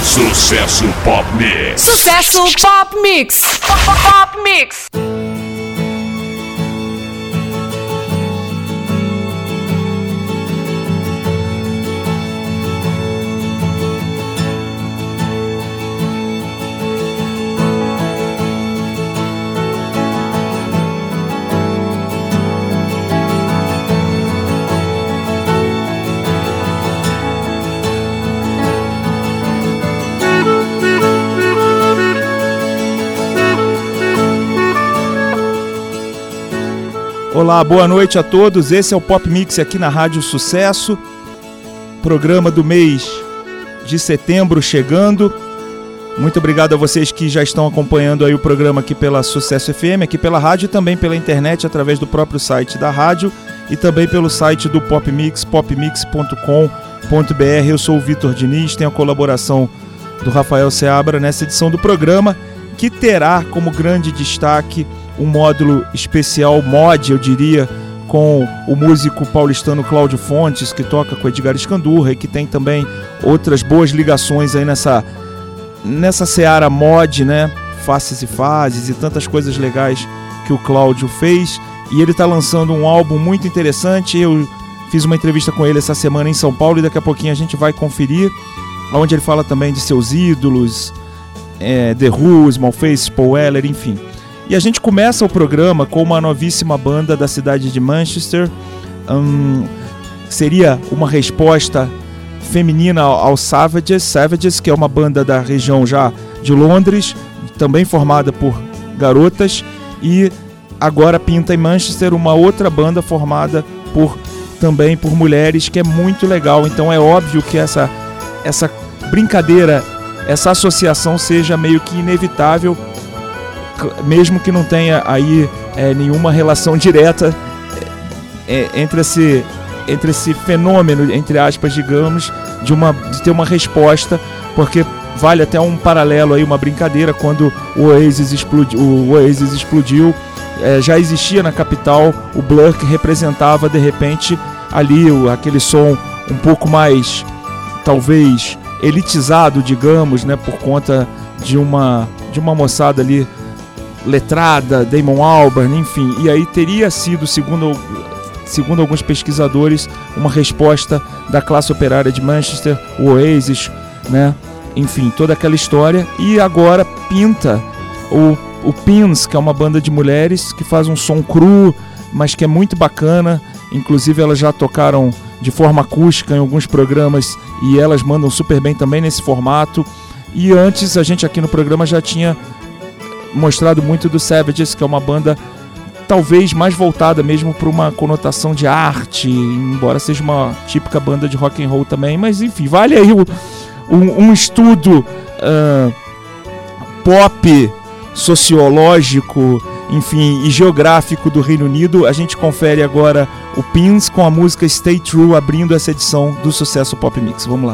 Sucesso Pop Mix. Sucesso Pop Mix. Pop Mix. Olá, boa noite a todos. Esse é o Pop Mix aqui na Rádio Sucesso. Programa do mês de setembro chegando. Muito obrigado a vocês que já estão acompanhando aí o programa aqui pela Sucesso FM, aqui pela rádio e também pela internet, através do próprio site da rádio e também pelo site do Pop Mix, popmix.com.br. Eu sou o Vitor Diniz, tenho a colaboração do Rafael Seabra nessa edição do programa, que terá como grande destaque um módulo especial, mod, eu diria, com o músico paulistano Cláudio Fontes, que toca com Edgar Escandurra e que tem também outras boas ligações aí nessa seara mod, né? Faces e fases e tantas coisas legais que o Cláudio fez. E ele está lançando um álbum muito interessante. Eu fiz uma entrevista com ele essa semana em São Paulo e daqui a pouquinho a gente vai conferir, onde ele fala também de seus ídolos, The Who, Small Faces, Paul Weller, enfim. E a gente começa o programa com uma novíssima banda da cidade de Manchester. Seria uma resposta feminina aos Savages, que é uma banda da região já de Londres, também formada por garotas. E agora pinta em Manchester uma outra banda formada também por mulheres, que é muito legal. Então é óbvio que essa brincadeira, essa associação seja meio que inevitável, mesmo que não tenha aí nenhuma relação direta entre esse fenômeno, entre aspas, digamos, de ter uma resposta, porque vale até um paralelo aí, uma brincadeira, quando o Oasis explodiu, já existia na capital o Blur, que representava de repente ali aquele som um pouco mais, talvez, elitizado, digamos, né, por conta de uma moçada ali letrada, Damon Albarn, enfim. E aí teria sido, segundo alguns pesquisadores, uma resposta da classe operária de Manchester, o Oasis, né? Enfim, toda aquela história. E agora pinta o Pins, que é uma banda de mulheres que faz um som cru, mas que é muito bacana. Inclusive elas já tocaram de forma acústica em alguns programas e elas mandam super bem também nesse formato. E antes a gente aqui no programa já tinha mostrado muito do Savages, que é uma banda talvez mais voltada mesmo para uma conotação de arte, embora seja uma típica banda de rock and roll também, mas enfim, vale aí um estudo pop, sociológico, enfim, e geográfico do Reino Unido. A gente confere agora o Pins com a música Stay True, abrindo essa edição do Sucesso Pop Mix. Vamos lá.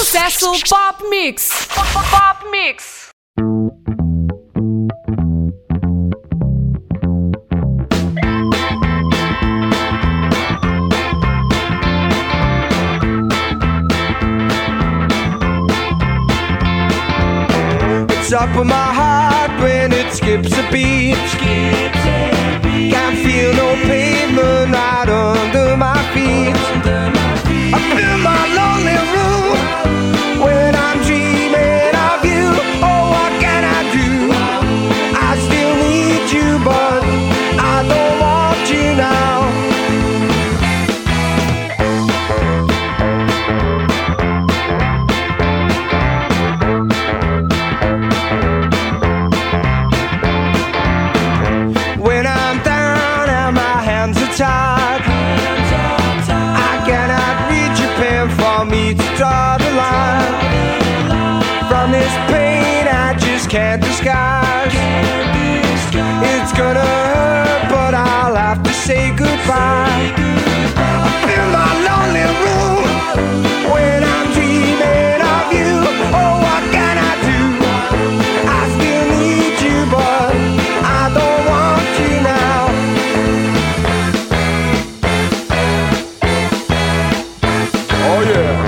Sucesso Pop Mix. Pop Mix. It's up in my heart when it skips a beat. Can't feel no pavement right under my feet. Up in my lonely room when I'm dreaming of you. Oh, what can I do? I still need you, but I don't want you now. When I'm down and my hands are tied, I cannot reach a pen for me to draw the line. From this pain I just can't disguise. It's gonna hurt, but I'll have to say goodbye. Up in my lonely room when I'm dreaming of you. Oh, what can I do? I still need you, but I don't want you now. Oh yeah.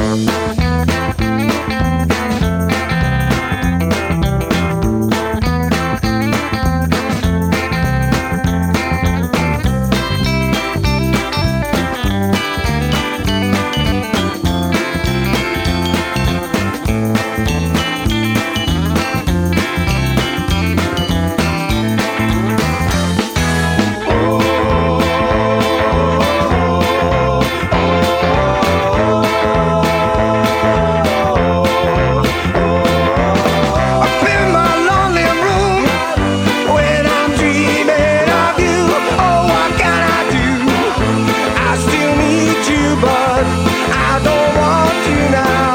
Up in my lonely room when I'm dreaming of you. Oh, what can I do? I still need you, but I don't want you now.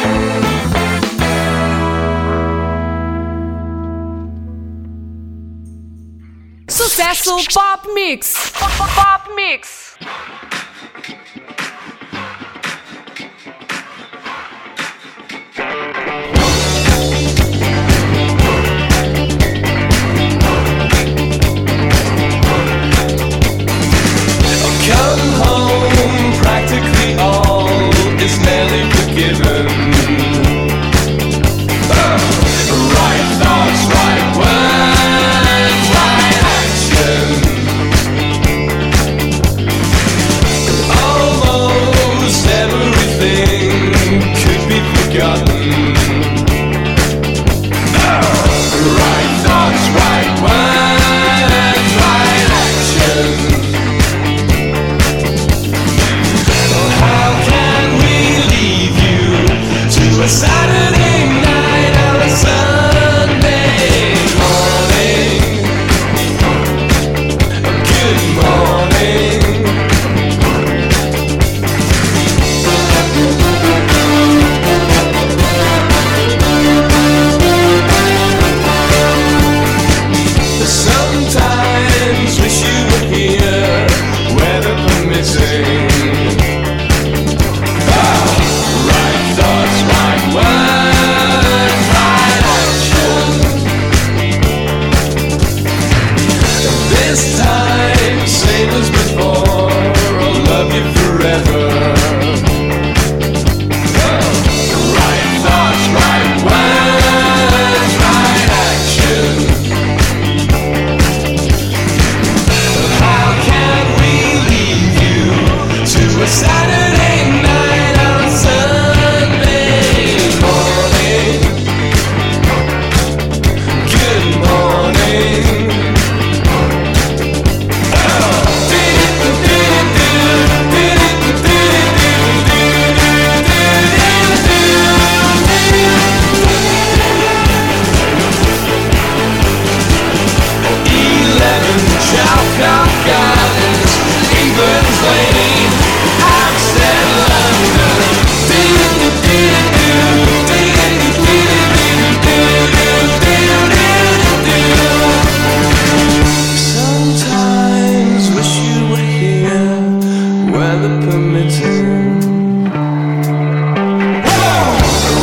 Sucesso Pop Mix. Pop Mix. Come home, practically all is nearly forgiven. Right thoughts, right words, right action. Almost everything could be forgotten. Right thoughts, right words, right action. How can we leave you to a Saturday night or a Sunday morning? Good morning. Sometimes wish you were here, weather permitting. Right thoughts, right words, right action. This time, same as before, I'll love you forever. Right thoughts, right words, right action. How can we leave you to a Saturday night or a Sunday morning? Good morning. Chalk Gardens, England's lady, Hampstead, London. Sometimes wish you were here, weather permitting.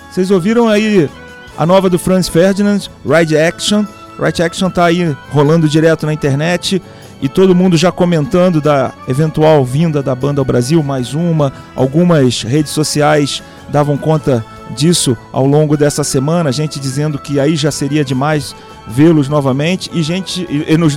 Vocês ouviram aí a nova do Franz Ferdinand, Right Action. Right Action tá aí rolando direto na internet e todo mundo já comentando da eventual vinda da banda ao Brasil, mais uma. Algumas redes sociais davam conta disso ao longo dessa semana, gente dizendo que aí já seria demais vê-los novamente, e gente nos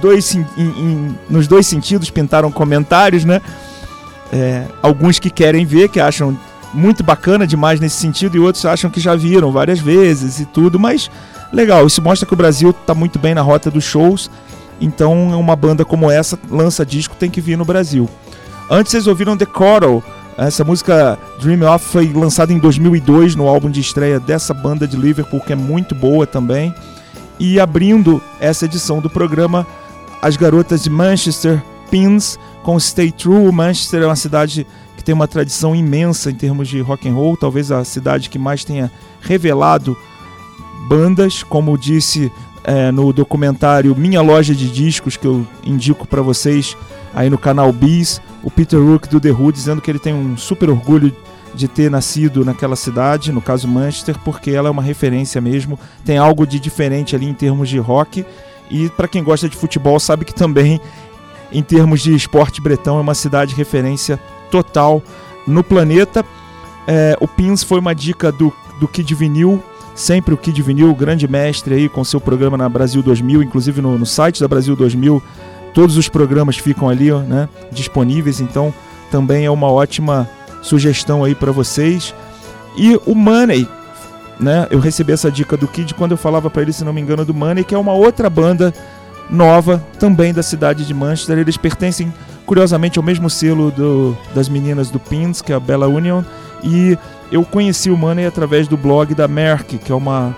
dois sentidos pintaram comentários, né? Alguns que querem ver, que acham muito bacana demais nesse sentido, e outros acham que já viram várias vezes e tudo, mas legal, isso mostra que o Brasil está muito bem na rota dos shows, então uma banda como essa lança disco, tem que vir no Brasil. Antes vocês ouviram The Coral, essa música Dream Off foi lançada em 2002 no álbum de estreia dessa banda de Liverpool, que é muito boa também. E abrindo essa edição do programa, as garotas de Manchester, Pins, com Stay True. Manchester é uma cidade que tem uma tradição imensa em termos de rock and roll, talvez a cidade que mais tenha revelado bandas, como disse no documentário Minha Loja de Discos, que eu indico para vocês aí no canal Bis, o Peter Rook do The Who, dizendo que ele tem um super orgulho de ter nascido naquela cidade, no caso Manchester, porque ela é uma referência mesmo, tem algo de diferente ali em termos de rock, e para quem gosta de futebol sabe que também em termos de esporte bretão é uma cidade referência total no planeta. O Pins foi uma dica do Kid Vinil, sempre o Kid Vinil, grande mestre aí com seu programa na Brasil 2000, inclusive no site da Brasil 2000, todos os programas ficam ali, né, disponíveis, então também é uma ótima sugestão aí para vocês. E o Money, né, eu recebi essa dica do Kid quando eu falava para ele, se não me engano, do Money, que é uma outra banda nova, também da cidade de Manchester. Eles pertencem, curiosamente, ao mesmo selo das meninas do Pins, que é a Bella Union, e eu conheci o Money através do blog da Merck, que é uma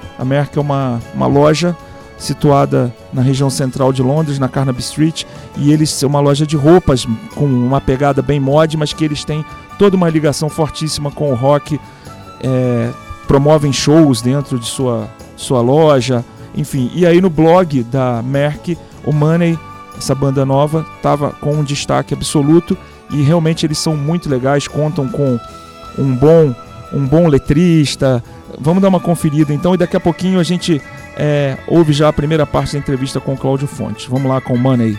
loja situada na região central de Londres, na Carnaby Street, e eles são uma loja de roupas com uma pegada bem mod, mas que eles têm toda uma ligação fortíssima com o rock, promovem shows dentro de sua loja, enfim. E aí no blog da Merck, o Money, essa banda nova, estava com um destaque absoluto, e realmente eles são muito legais, contam com um bom letrista. Vamos dar uma conferida então, e daqui a pouquinho a gente ouve já a primeira parte da entrevista com o Cláudio Fontes. Vamos lá com o Money.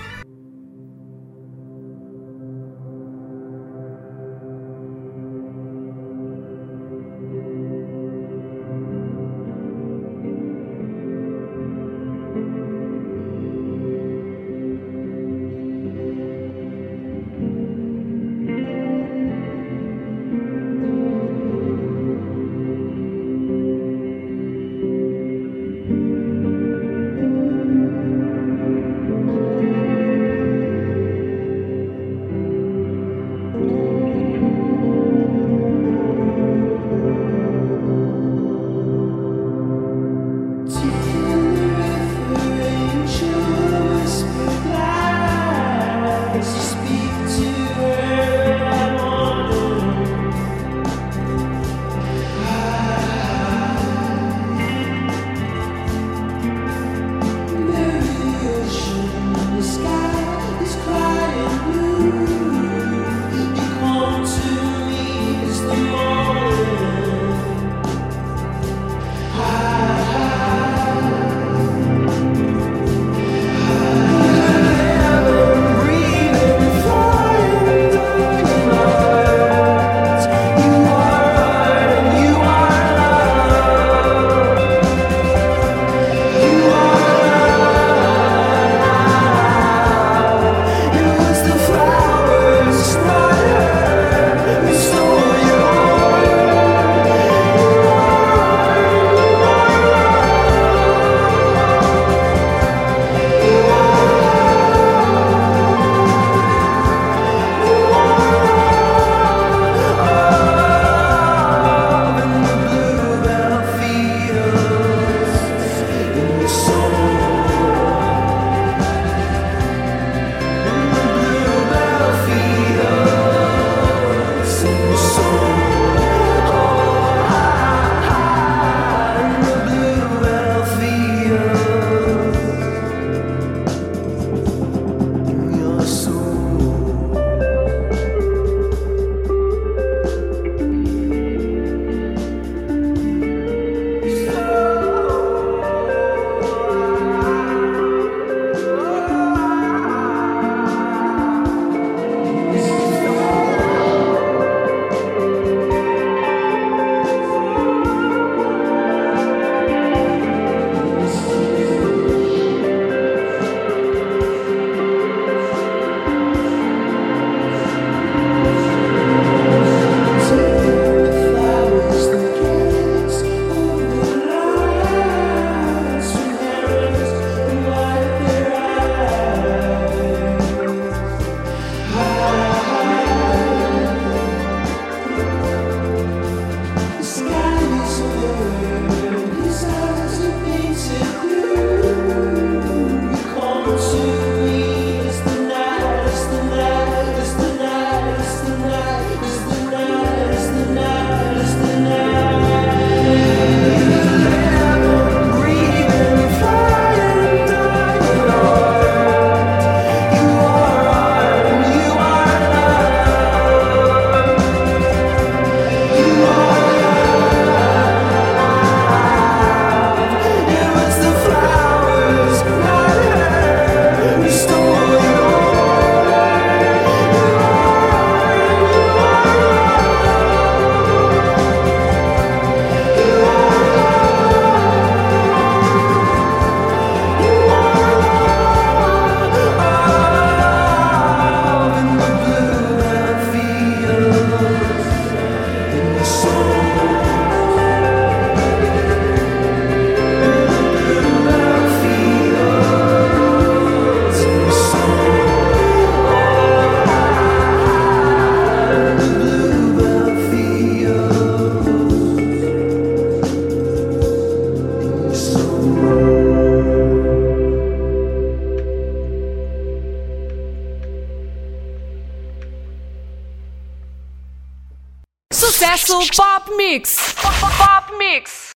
Pop Mix.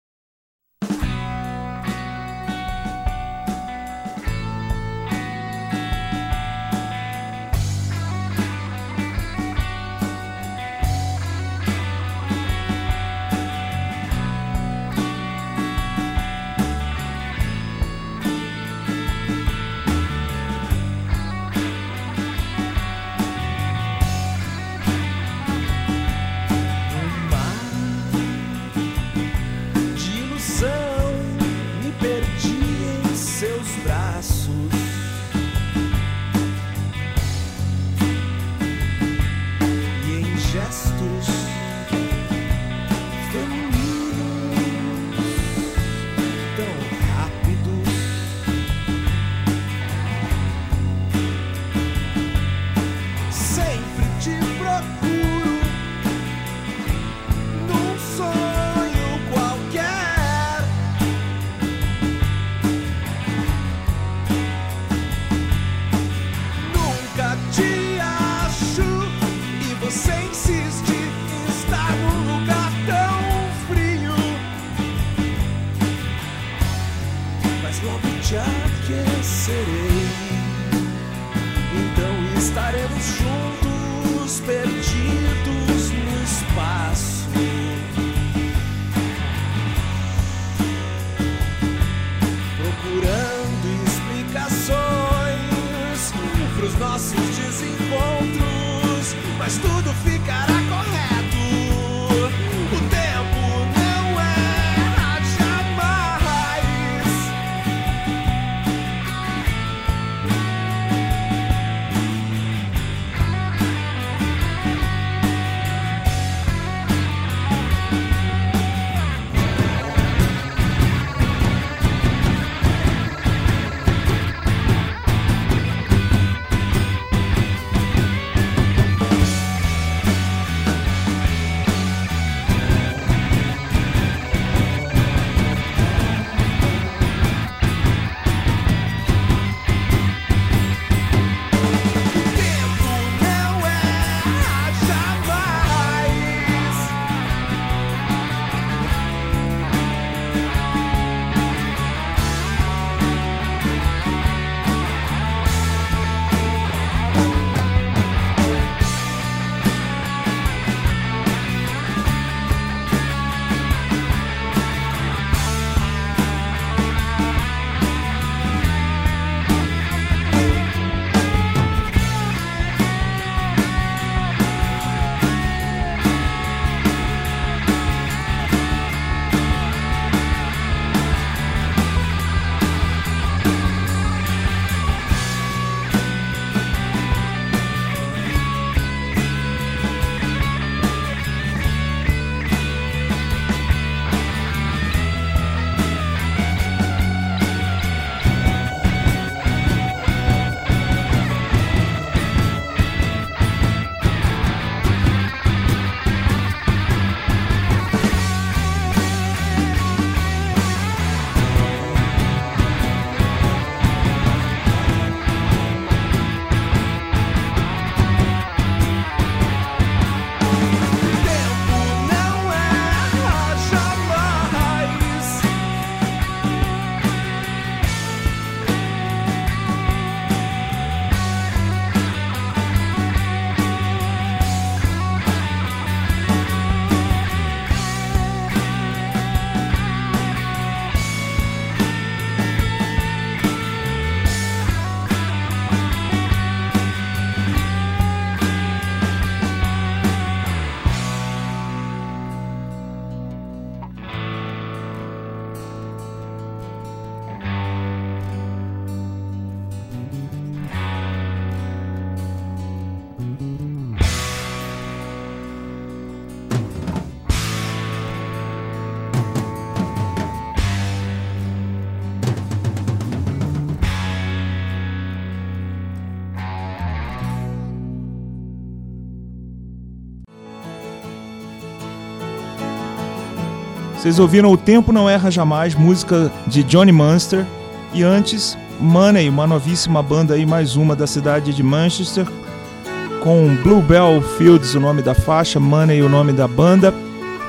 Vocês ouviram O Tempo Não Erra Jamais, música de Johnny Munster. E antes, Money, uma novíssima banda aí, mais uma da cidade de Manchester, com Bluebell Fields, o nome da faixa, Money, o nome da banda.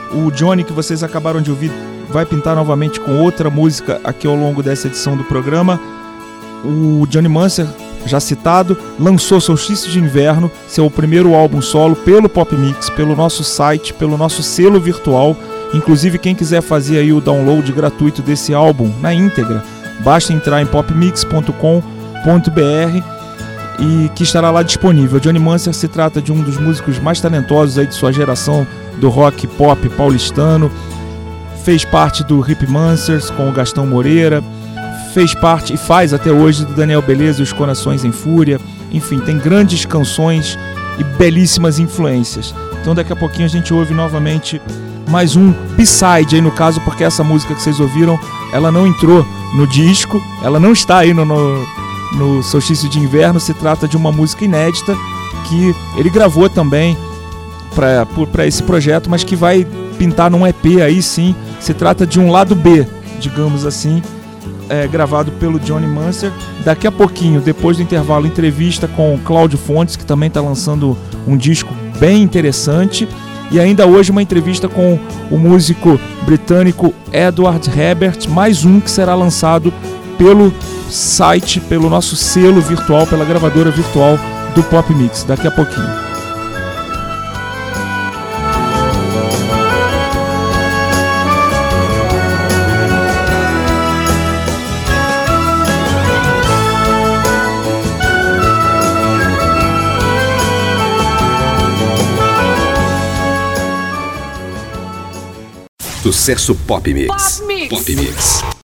O Johnny, que vocês acabaram de ouvir, vai pintar novamente com outra música aqui ao longo dessa edição do programa. O Johnny Manser, já citado, lançou Solstício de Inverno, seu primeiro álbum solo, pelo Pop Mix, pelo nosso site, pelo nosso selo virtual. Inclusive, quem quiser fazer aí o download gratuito desse álbum na íntegra, basta entrar em popmix.com.br e que estará lá disponível. Johnny Manser se trata de um dos músicos mais talentosos aí de sua geração do rock pop paulistano. Fez parte do Rip Mansers com o Gastão Moreira, fez parte e faz até hoje do Daniel Beleza e os Corações em Fúria. Enfim, tem grandes canções e belíssimas influências. Então daqui a pouquinho a gente ouve novamente mais um B-side aí no caso, porque essa música que vocês ouviram, ela não entrou no disco, ela não está aí no Solstício de Inverno. Se trata de uma música inédita que ele gravou também para esse projeto, mas que vai pintar num EP aí sim. Se trata de um lado B, digamos assim, gravado pelo Johnny Manser. Daqui a pouquinho, depois do intervalo, entrevista com o Cláudio Fontes, que também está lançando um disco bem interessante. E ainda hoje uma entrevista com o músico britânico Edward Herbert, mais um que será lançado pelo site, pelo nosso selo virtual, pela gravadora virtual do Pop Mix. Daqui a pouquinho. Sucesso Pop Mix. Pop Mix. Pop Mix.